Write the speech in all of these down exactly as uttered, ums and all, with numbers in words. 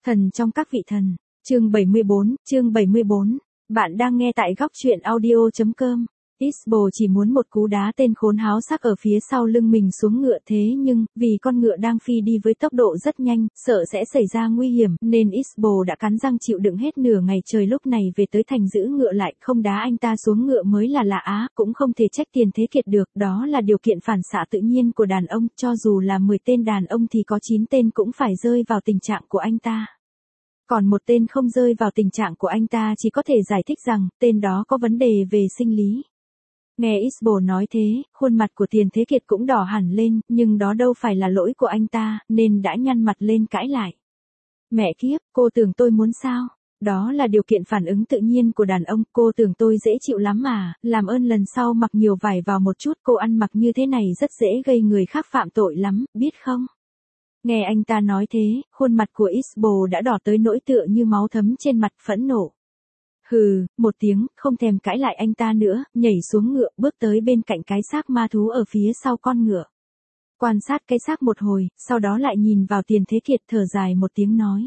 Thần trong các vị thần, chương bảy mươi bốn, chương bảy mươi bốn. Bạn đang nghe tại góc truyện audio chấm com. Isbo chỉ muốn một cú đá tên khốn háo sắc ở phía sau lưng mình xuống ngựa, thế nhưng, vì con ngựa đang phi đi với tốc độ rất nhanh, sợ sẽ xảy ra nguy hiểm, nên Isbo đã cắn răng chịu đựng hết nửa ngày trời, lúc này về tới thành giữ ngựa lại, không đá anh ta xuống ngựa mới là lạ á, cũng không thể trách Tiền Thế Kiệt được, đó là điều kiện phản xạ tự nhiên của đàn ông, cho dù là mười tên đàn ông thì có chín tên cũng phải rơi vào tình trạng của anh ta. Còn một tên không rơi vào tình trạng của anh ta chỉ có thể giải thích rằng, tên đó có vấn đề về sinh lý. Nghe Isbo nói thế, khuôn mặt của Tiền Thế Kiệt cũng đỏ hẳn lên, nhưng đó đâu phải là lỗi của anh ta, nên đã nhăn mặt lên cãi lại. Mẹ kiếp, cô tưởng tôi muốn sao? Đó là điều kiện phản ứng tự nhiên của đàn ông, cô tưởng tôi dễ chịu lắm mà, làm ơn lần sau mặc nhiều vải vào một chút, cô ăn mặc như thế này rất dễ gây người khác phạm tội lắm, biết không? Nghe anh ta nói thế, khuôn mặt của Isbo đã đỏ tới nỗi tựa như máu thấm trên mặt, phẫn nộ. Hừ, một tiếng, không thèm cãi lại anh ta nữa, nhảy xuống ngựa, bước tới bên cạnh cái xác ma thú ở phía sau con ngựa. Quan sát cái xác một hồi, sau đó lại nhìn vào Tiền Thế Kiệt, thở dài một tiếng nói.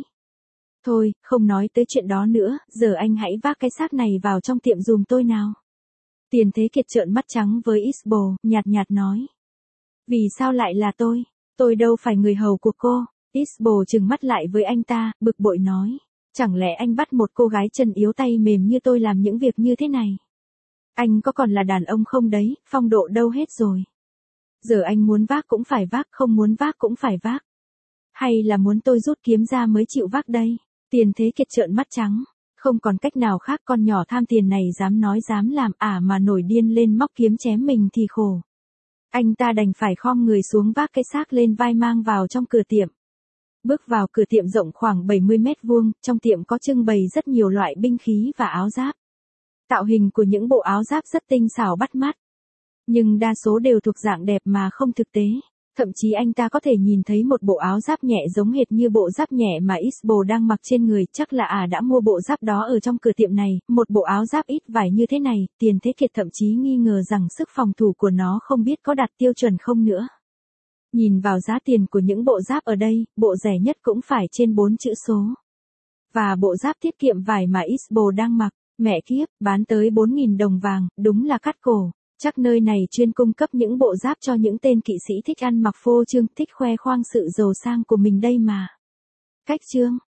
Thôi, không nói tới chuyện đó nữa, giờ anh hãy vác cái xác này vào trong tiệm giùm tôi nào. Tiền Thế Kiệt trợn mắt trắng với Isbo, nhạt nhạt nói. Vì sao lại là tôi? Tôi đâu phải người hầu của cô. Isbo trừng mắt lại với anh ta, bực bội nói. Chẳng lẽ anh bắt một cô gái chân yếu tay mềm như tôi làm những việc như thế này? Anh có còn là đàn ông không đấy, phong độ đâu hết rồi. Giờ anh muốn vác cũng phải vác, không muốn vác cũng phải vác. Hay là muốn tôi rút kiếm ra mới chịu vác đây? Tiền Thế Kiệt trợn mắt trắng. Không còn cách nào khác, con nhỏ tham tiền này dám nói dám làm à mà nổi điên lên móc kiếm chém mình thì khổ. Anh ta đành phải khom người xuống vác cái xác lên vai mang vào trong cửa tiệm. Bước vào cửa tiệm rộng khoảng bảy mươi mét vuông, trong tiệm có trưng bày rất nhiều loại binh khí và áo giáp. Tạo hình của những bộ áo giáp rất tinh xảo bắt mắt. Nhưng đa số đều thuộc dạng đẹp mà không thực tế. Thậm chí anh ta có thể nhìn thấy một bộ áo giáp nhẹ giống hệt như bộ giáp nhẹ mà Isbo đang mặc trên người, chắc là à đã mua bộ giáp đó ở trong cửa tiệm này, một bộ áo giáp ít vải như thế này, Tiền Thế Kiệt thậm chí nghi ngờ rằng sức phòng thủ của nó không biết có đạt tiêu chuẩn không nữa. Nhìn vào giá tiền của những bộ giáp ở đây, bộ rẻ nhất cũng phải trên bốn chữ số. Và bộ giáp tiết kiệm vải mà Isbo đang mặc, mẹ kiếp, bán tới bốn nghìn đồng vàng, đúng là cắt cổ. Chắc nơi này chuyên cung cấp những bộ giáp cho những tên kỵ sĩ thích ăn mặc phô trương, thích khoe khoang sự giàu sang của mình đây mà. Cách chương